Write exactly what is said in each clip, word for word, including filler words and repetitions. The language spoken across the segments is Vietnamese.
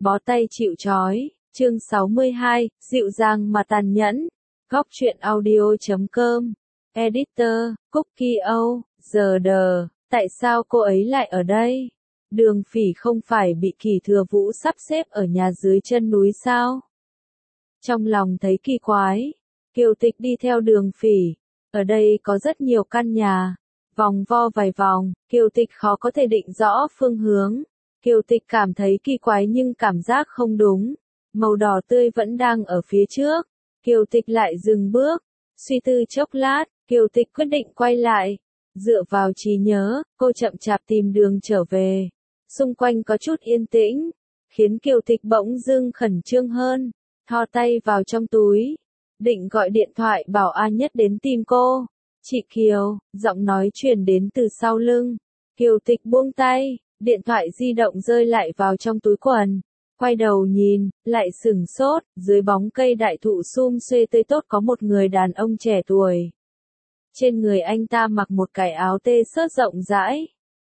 Bó tay chịu trói, chương sáu mươi hai, dịu dàng mà tàn nhẫn. Góc truyện audio chấm com. Editor, Cookie O, giờ đờ, tại sao cô ấy lại ở đây? Đường Phỉ không phải bị Kỳ Thừa Vũ sắp xếp ở nhà dưới chân núi sao? Trong lòng thấy kỳ quái, Kiều Tịch đi theo Đường Phỉ. Ở đây có rất nhiều căn nhà. Vòng vo vài vòng, Kiều Tịch khó có thể định rõ phương hướng. Kiều Tịch cảm thấy kỳ quái nhưng cảm giác không đúng. Màu đỏ tươi vẫn đang ở phía trước. Kiều Tịch lại dừng bước. Suy tư chốc lát, Kiều Tịch quyết định quay lại. Dựa vào trí nhớ, cô chậm chạp tìm đường trở về. Xung quanh có chút yên tĩnh, khiến Kiều Tịch bỗng dưng khẩn trương hơn. Thò tay vào trong túi, định gọi điện thoại bảo A Nhất đến tìm cô. Chị Kiều, giọng nói truyền đến từ sau lưng. Kiều Tịch buông tay, điện thoại di động rơi lại vào trong túi quần. Quay đầu nhìn, lại sửng sốt, dưới bóng cây đại thụ sum xuê tươi tốt có một người đàn ông trẻ tuổi. Trên người anh ta mặc một cái áo tê xớt rộng rãi.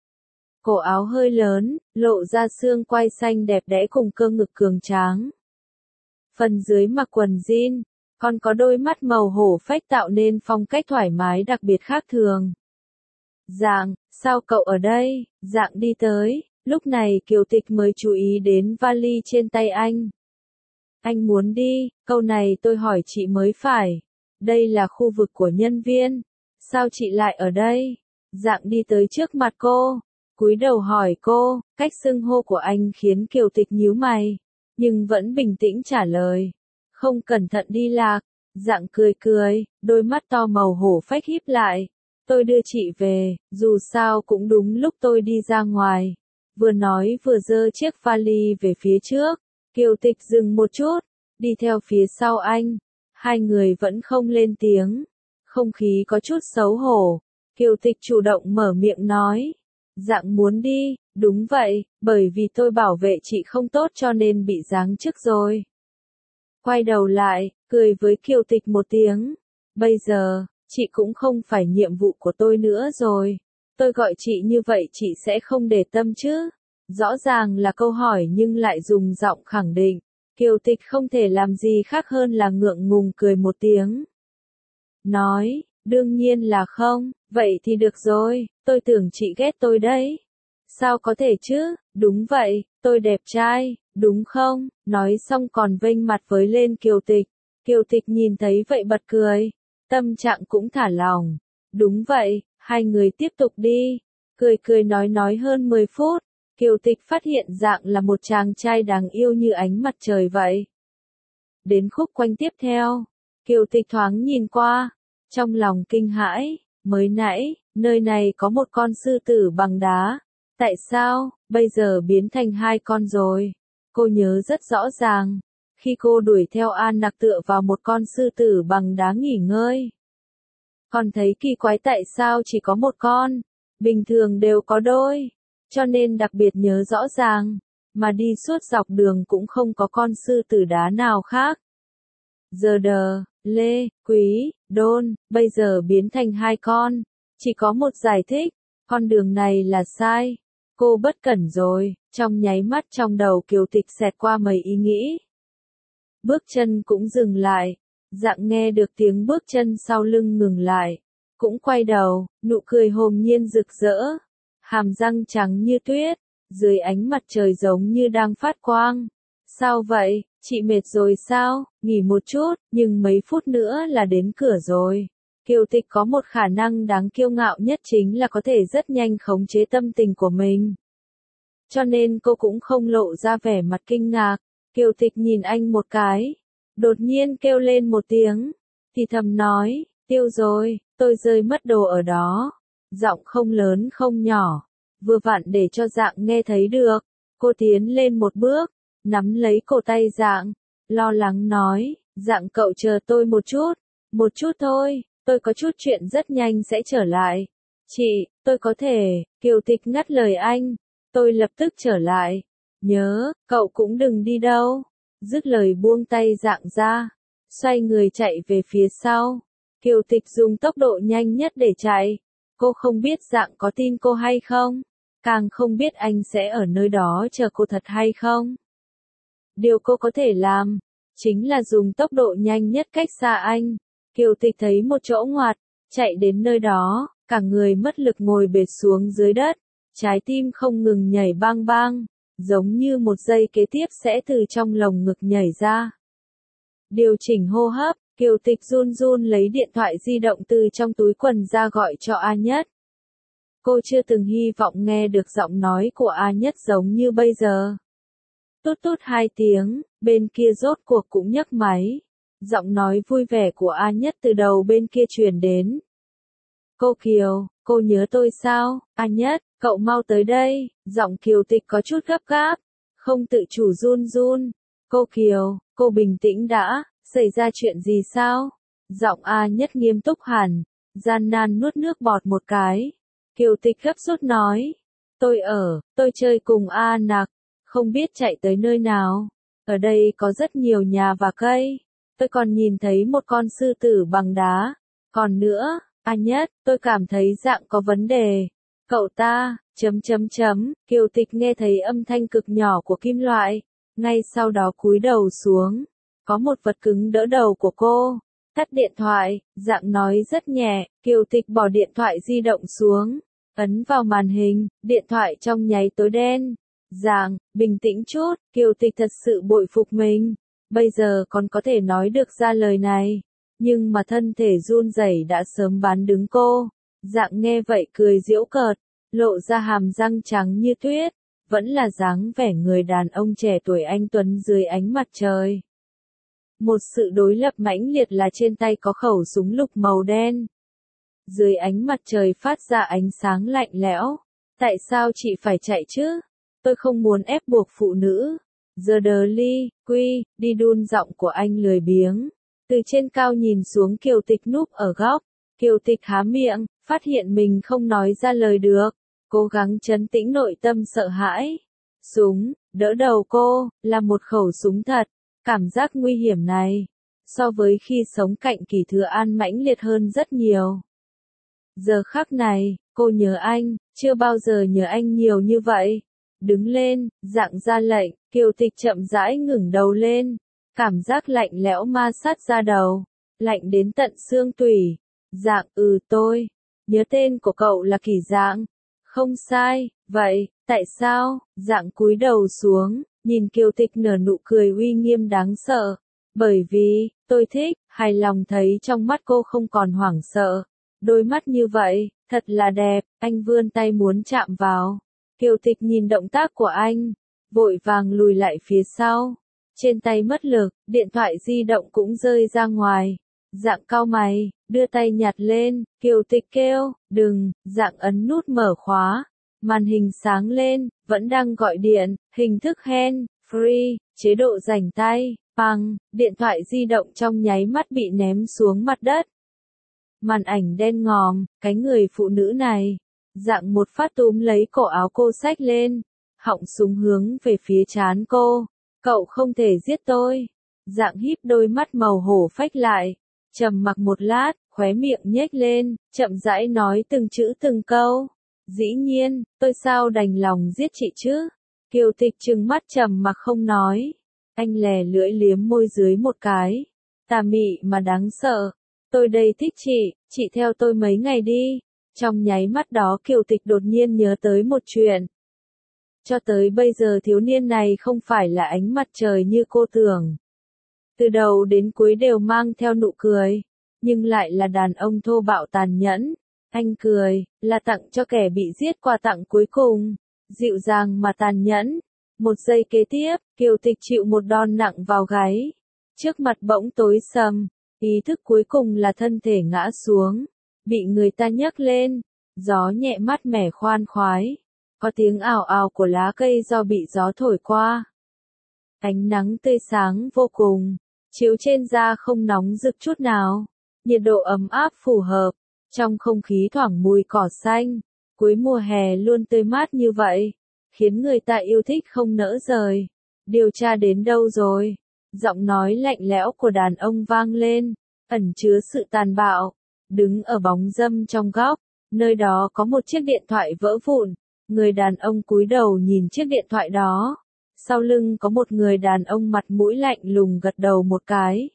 Cổ áo hơi lớn, lộ ra xương quai xanh đẹp đẽ cùng cơ ngực cường tráng. Phần dưới mặc quần jean, còn có đôi mắt màu hổ phách tạo nên phong cách thoải mái đặc biệt khác thường. Dạng, sao cậu ở đây? Dạng đi tới, lúc này Kiều Tịch mới chú ý đến vali trên tay anh. Anh muốn đi, câu này tôi hỏi chị mới phải. Đây là khu vực của nhân viên. Sao chị lại ở đây? Dạng đi tới trước mặt cô, cúi đầu hỏi cô, cách xưng hô của anh khiến Kiều Tịch nhíu mày, nhưng vẫn bình tĩnh trả lời. Không cẩn thận đi lạc. Dạng cười cười, đôi mắt to màu hổ phách híp lại. Tôi đưa chị về, dù sao cũng đúng lúc tôi đi ra ngoài. Vừa nói vừa giơ chiếc vali về phía trước. Kiều Tịch dừng một chút, đi theo phía sau anh. Hai người vẫn không lên tiếng. Không khí có chút xấu hổ. Kiều Tịch chủ động mở miệng nói. Dạng muốn đi, đúng vậy, bởi vì tôi bảo vệ chị không tốt cho nên bị giáng chức rồi. Quay đầu lại, cười với Kiều Tịch một tiếng. Bây giờ, chị cũng không phải nhiệm vụ của tôi nữa rồi. Tôi gọi chị như vậy chị sẽ không để tâm chứ. Rõ ràng là câu hỏi nhưng lại dùng giọng khẳng định. Kiều Tịch không thể làm gì khác hơn là ngượng ngùng cười một tiếng. Nói, đương nhiên là không, vậy thì được rồi, tôi tưởng chị ghét tôi đấy. Sao có thể chứ, đúng vậy, tôi đẹp trai, đúng không? Nói xong còn vênh mặt với lên Kiều Tịch. Kiều Tịch nhìn thấy vậy bật cười, tâm trạng cũng thả lỏng. Đúng vậy, hai người tiếp tục đi. Cười cười nói nói hơn mười phút, Kiều Tịch phát hiện Dạng là một chàng trai đáng yêu như ánh mặt trời vậy. Đến khúc quanh tiếp theo, Kiều Tịch thoáng nhìn qua, trong lòng kinh hãi, mới nãy, nơi này có một con sư tử bằng đá. Tại sao, bây giờ biến thành hai con rồi? Cô nhớ rất rõ ràng, khi cô đuổi theo An Nặc tựa vào một con sư tử bằng đá nghỉ ngơi. Còn thấy kỳ quái tại sao chỉ có một con, bình thường đều có đôi, cho nên đặc biệt nhớ rõ ràng, mà đi suốt dọc đường cũng không có con sư tử đá nào khác. Giờ đờ, Lê, Quý, Đôn, bây giờ biến thành hai con, chỉ có một giải thích, con đường này là sai. Cô bất cẩn rồi, trong nháy mắt trong đầu Kiều Tịch xẹt qua mấy ý nghĩ. Bước chân cũng dừng lại, Dạng nghe được tiếng bước chân sau lưng ngừng lại, cũng quay đầu, nụ cười hồn nhiên rực rỡ, hàm răng trắng như tuyết, dưới ánh mặt trời giống như đang phát quang. Sao vậy, chị mệt rồi sao, nghỉ một chút, nhưng mấy phút nữa là đến cửa rồi. Kiều Tịch có một khả năng đáng kiêu ngạo nhất chính là có thể rất nhanh khống chế tâm tình của mình. Cho nên cô cũng không lộ ra vẻ mặt kinh ngạc. Kiều Tịch nhìn anh một cái, đột nhiên kêu lên một tiếng, thì thầm nói, tiêu rồi, tôi rơi mất đồ ở đó. Giọng không lớn không nhỏ, vừa vặn để cho Dạng nghe thấy được. Cô tiến lên một bước, nắm lấy cổ tay Dạng, lo lắng nói, Dạng cậu chờ tôi một chút, một chút thôi. Tôi có chút chuyện rất nhanh sẽ trở lại. Chị, tôi có thể, Kiều Tịch ngắt lời anh. Tôi lập tức trở lại. Nhớ, cậu cũng đừng đi đâu. Dứt lời buông tay Dạng ra. Xoay người chạy về phía sau. Kiều Tịch dùng tốc độ nhanh nhất để chạy. Cô không biết Dạng có tin cô hay không. Càng không biết anh sẽ ở nơi đó chờ cô thật hay không. Điều cô có thể làm, chính là dùng tốc độ nhanh nhất cách xa anh. Kiều Tịch thấy một chỗ ngoặt, chạy đến nơi đó, cả người mất lực ngồi bệt xuống dưới đất, trái tim không ngừng nhảy bang bang, giống như một giây kế tiếp sẽ từ trong lồng ngực nhảy ra. Điều chỉnh hô hấp, Kiều Tịch run run lấy điện thoại di động từ trong túi quần ra gọi cho A Nhất. Cô chưa từng hy vọng nghe được giọng nói của A Nhất giống như bây giờ. Tút tút hai tiếng, bên kia rốt cuộc cũng nhấc máy. Giọng nói vui vẻ của A Nhất từ đầu bên kia truyền đến. Cô Kiều, cô nhớ tôi sao? A Nhất, cậu mau tới đây. Giọng Kiều Tịch có chút gấp gáp, không tự chủ run run. Cô Kiều, cô bình tĩnh đã, xảy ra chuyện gì sao? Giọng A Nhất nghiêm túc hẳn, gian nan nuốt nước bọt một cái. Kiều Tịch gấp rút nói. Tôi ở, tôi chơi cùng A Nặc, không biết chạy tới nơi nào. Ở đây có rất nhiều nhà và cây. Tôi còn nhìn thấy một con sư tử bằng đá. Còn nữa, A Nhất, tôi cảm thấy dạng có vấn đề. Cậu ta, chấm chấm chấm, Kiều Tịch nghe thấy âm thanh cực nhỏ của kim loại. Ngay sau đó cúi đầu xuống. Có một vật cứng đỡ đầu của cô. Tắt điện thoại, dạng nói rất nhẹ, Kiều Tịch bỏ điện thoại di động xuống. Ấn vào màn hình, điện thoại trong nháy tối đen. Dạng, bình tĩnh chút, Kiều Tịch thật sự bội phục mình. Bây giờ còn có thể nói được ra lời này. Nhưng mà thân thể run rẩy đã sớm bán đứng cô. Dạng nghe vậy cười giễu cợt, lộ ra hàm răng trắng như tuyết. Vẫn là dáng vẻ người đàn ông trẻ tuổi anh tuấn dưới ánh mặt trời. Một sự đối lập mãnh liệt là trên tay có khẩu súng lục màu đen. Dưới ánh mặt trời phát ra ánh sáng lạnh lẽo. Tại sao chị phải chạy chứ? Tôi không muốn ép buộc phụ nữ. Giờ đờ ly, quy, đi đun giọng của anh lười biếng. Từ trên cao nhìn xuống Kiều Tịch núp ở góc. Kiều Tịch há miệng, phát hiện mình không nói ra lời được. Cố gắng trấn tĩnh nội tâm sợ hãi. Súng, đỡ đầu cô, là một khẩu súng thật. Cảm giác nguy hiểm này, so với khi sống cạnh Kỳ Thừa An mãnh liệt hơn rất nhiều. Giờ khắc này, cô nhớ anh, chưa bao giờ nhớ anh nhiều như vậy. Đứng lên, dạng ra lệnh, Kiều Tịch chậm rãi ngẩng đầu lên. Cảm giác lạnh lẽo ma sát ra đầu, lạnh đến tận xương tủy. Dạng, ừ tôi, nhớ tên của cậu là Kỳ Dạng. Không sai, vậy, tại sao? Dạng cúi đầu xuống, nhìn Kiều Tịch nở nụ cười uy nghiêm đáng sợ. Bởi vì, tôi thích, hài lòng thấy trong mắt cô không còn hoảng sợ. Đôi mắt như vậy, thật là đẹp, anh vươn tay muốn chạm vào. Kiều Tịch nhìn động tác của anh, vội vàng lùi lại phía sau. Trên tay mất lực, điện thoại di động cũng rơi ra ngoài. Dạng cau mày, đưa tay nhặt lên, Kiều Tịch kêu, đừng, dạng ấn nút mở khóa. Màn hình sáng lên, vẫn đang gọi điện, hình thức hand, free, chế độ rảnh tay, bằng, điện thoại di động trong nháy mắt bị ném xuống mặt đất. Màn ảnh đen ngòm, cái người phụ nữ này, dạng một phát túm lấy cổ áo cô xách lên, họng súng hướng về phía trán cô. Cậu không thể giết tôi. Dạng híp đôi mắt màu hổ phách lại, trầm mặc một lát, khóe miệng nhếch lên, chậm rãi nói từng chữ từng câu. Dĩ nhiên, tôi sao đành lòng giết chị chứ? Kiều Tịch trừng mắt trầm mặc không nói. Anh lè lưỡi liếm môi dưới một cái. Tà mị mà đáng sợ. Tôi đây thích chị, chị theo tôi mấy ngày đi. Trong nháy mắt đó Kiều Tịch đột nhiên nhớ tới một chuyện. Cho tới bây giờ thiếu niên này không phải là ánh mặt trời như cô tưởng. Từ đầu đến cuối đều mang theo nụ cười, nhưng lại là đàn ông thô bạo tàn nhẫn. Anh cười, là tặng cho kẻ bị giết quà tặng cuối cùng, dịu dàng mà tàn nhẫn. Một giây kế tiếp, Kiều Tịch chịu một đòn nặng vào gáy. Trước mặt bỗng tối sầm, ý thức cuối cùng là thân thể ngã xuống, bị người ta nhấc lên, gió nhẹ mát mẻ khoan khoái. Có tiếng ào ào của lá cây do bị gió thổi qua. Ánh nắng tươi sáng vô cùng, chiếu trên da không nóng rực chút nào. Nhiệt độ ấm áp phù hợp, trong không khí thoảng mùi cỏ xanh. Cuối mùa hè luôn tươi mát như vậy, khiến người ta yêu thích không nỡ rời. Điều tra đến đâu rồi? Giọng nói lạnh lẽo của đàn ông vang lên, ẩn chứa sự tàn bạo. Đứng ở bóng râm trong góc, nơi đó có một chiếc điện thoại vỡ vụn. Người đàn ông cúi đầu nhìn chiếc điện thoại đó. Sau lưng có một người đàn ông mặt mũi lạnh lùng gật đầu một cái.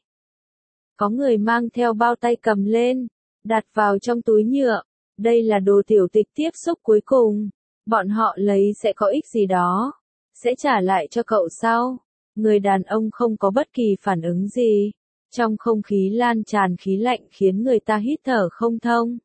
Có người mang theo bao tay cầm lên, đặt vào trong túi nhựa. Đây là đồ tiểu tịch tiếp xúc cuối cùng. Bọn họ lấy sẽ có ích gì đó. Sẽ trả lại cho cậu sau. Người đàn ông không có bất kỳ phản ứng gì. Trong không khí lan tràn khí lạnh khiến người ta hít thở không thông.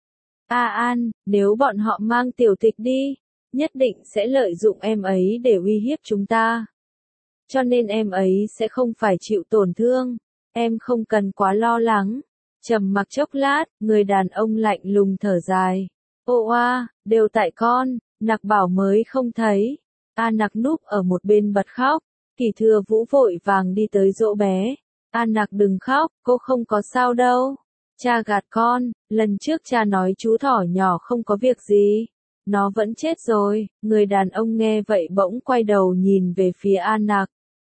A An, nếu bọn họ mang tiểu tịch đi, nhất định sẽ lợi dụng em ấy để uy hiếp chúng ta. Cho nên em ấy sẽ không phải chịu tổn thương. Em không cần quá lo lắng. Trầm mặc chốc lát, người đàn ông lạnh lùng thở dài. Ô oa, đều tại con, Nặc bảo mới không thấy. A Nặc núp ở một bên bật khóc. Kỷ Thừa Vũ vội vàng đi tới dỗ bé. A Nặc đừng khóc, cô không có sao đâu. Cha gạt con, lần trước cha nói chú thỏ nhỏ không có việc gì. Nó vẫn chết rồi. Người đàn ông nghe vậy bỗng quay đầu nhìn về phía A Nặc.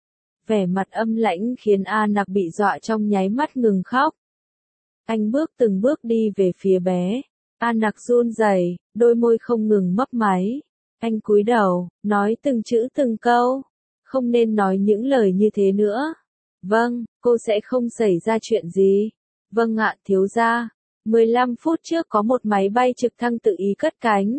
Vẻ mặt âm lãnh khiến A Nặc bị dọa trong nháy mắt ngừng khóc. Anh bước từng bước đi về phía bé. A Nặc run rẩy, đôi môi không ngừng mấp máy. Anh cúi đầu, nói từng chữ từng câu. Không nên nói những lời như thế nữa. Vâng, cô sẽ không xảy ra chuyện gì. Vâng ạ, thiếu gia. mười lăm phút trước có một máy bay trực thăng tự ý cất cánh.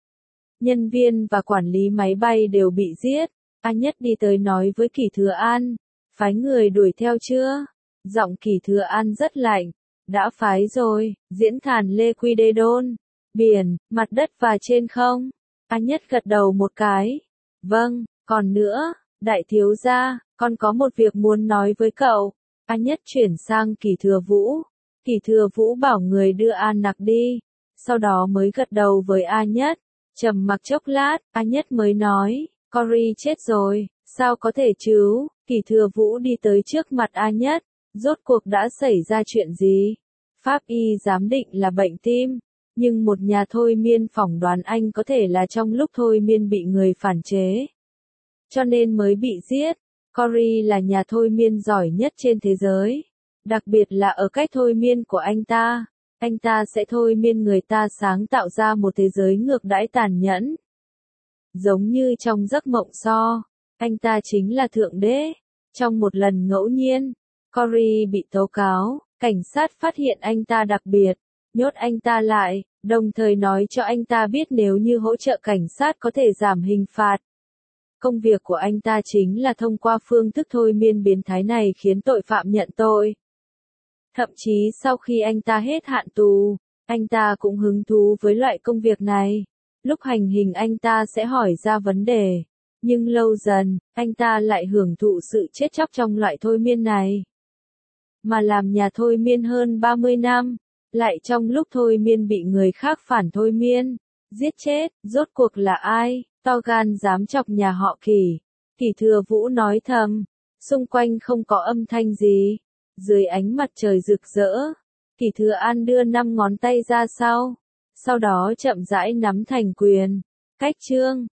Nhân viên và quản lý máy bay đều bị giết. A Nhất đi tới nói với Kỷ Thừa An. Phái người đuổi theo chưa? Giọng Kỷ Thừa An rất lạnh. Đã phái rồi, diễn thàn Lê Quy Đê Đôn. Biển, mặt đất và trên không. A Nhất gật đầu một cái. Vâng, còn nữa, đại thiếu gia, con có một việc muốn nói với cậu. A Nhất chuyển sang Kỷ Thừa Vũ. Kỷ Thừa Vũ bảo người đưa A Nặc đi. Sau đó mới gật đầu với A Nhất. Trầm mặc chốc lát, A Nhất mới nói. Cory chết rồi, sao có thể chứ? Kỷ Thừa Vũ đi tới trước mặt A Nhất. Rốt cuộc đã xảy ra chuyện gì? Pháp y giám định là bệnh tim. Nhưng một nhà thôi miên phỏng đoán anh có thể là trong lúc thôi miên bị người phản chế. Cho nên mới bị giết. Cory là nhà thôi miên giỏi nhất trên thế giới. Đặc biệt là ở cách thôi miên của anh ta. Anh ta sẽ thôi miên người ta sáng tạo ra một thế giới ngược đãi tàn nhẫn. Giống như trong giấc mộng So. Anh ta chính là thượng đế. Trong một lần ngẫu nhiên, Cory bị tố cáo. Cảnh sát phát hiện anh ta đặc biệt. Nhốt anh ta lại. Đồng thời nói cho anh ta biết nếu như hỗ trợ cảnh sát có thể giảm hình phạt. Công việc của anh ta chính là thông qua phương thức thôi miên biến thái này khiến tội phạm nhận tội. Thậm chí sau khi anh ta hết hạn tù, anh ta cũng hứng thú với loại công việc này. Lúc hành hình anh ta sẽ hỏi ra vấn đề. Nhưng lâu dần, anh ta lại hưởng thụ sự chết chóc trong loại thôi miên này. Mà làm nhà thôi miên hơn ba mươi năm, lại trong lúc thôi miên bị người khác phản thôi miên, giết chết, rốt cuộc là ai, to gan dám chọc nhà họ Kỷ. Kỷ Thừa Vũ nói thầm, xung quanh không có âm thanh gì, dưới ánh mặt trời rực rỡ. Kỷ Thừa An đưa năm ngón tay ra sau, sau đó chậm rãi nắm thành quyền. Cách chương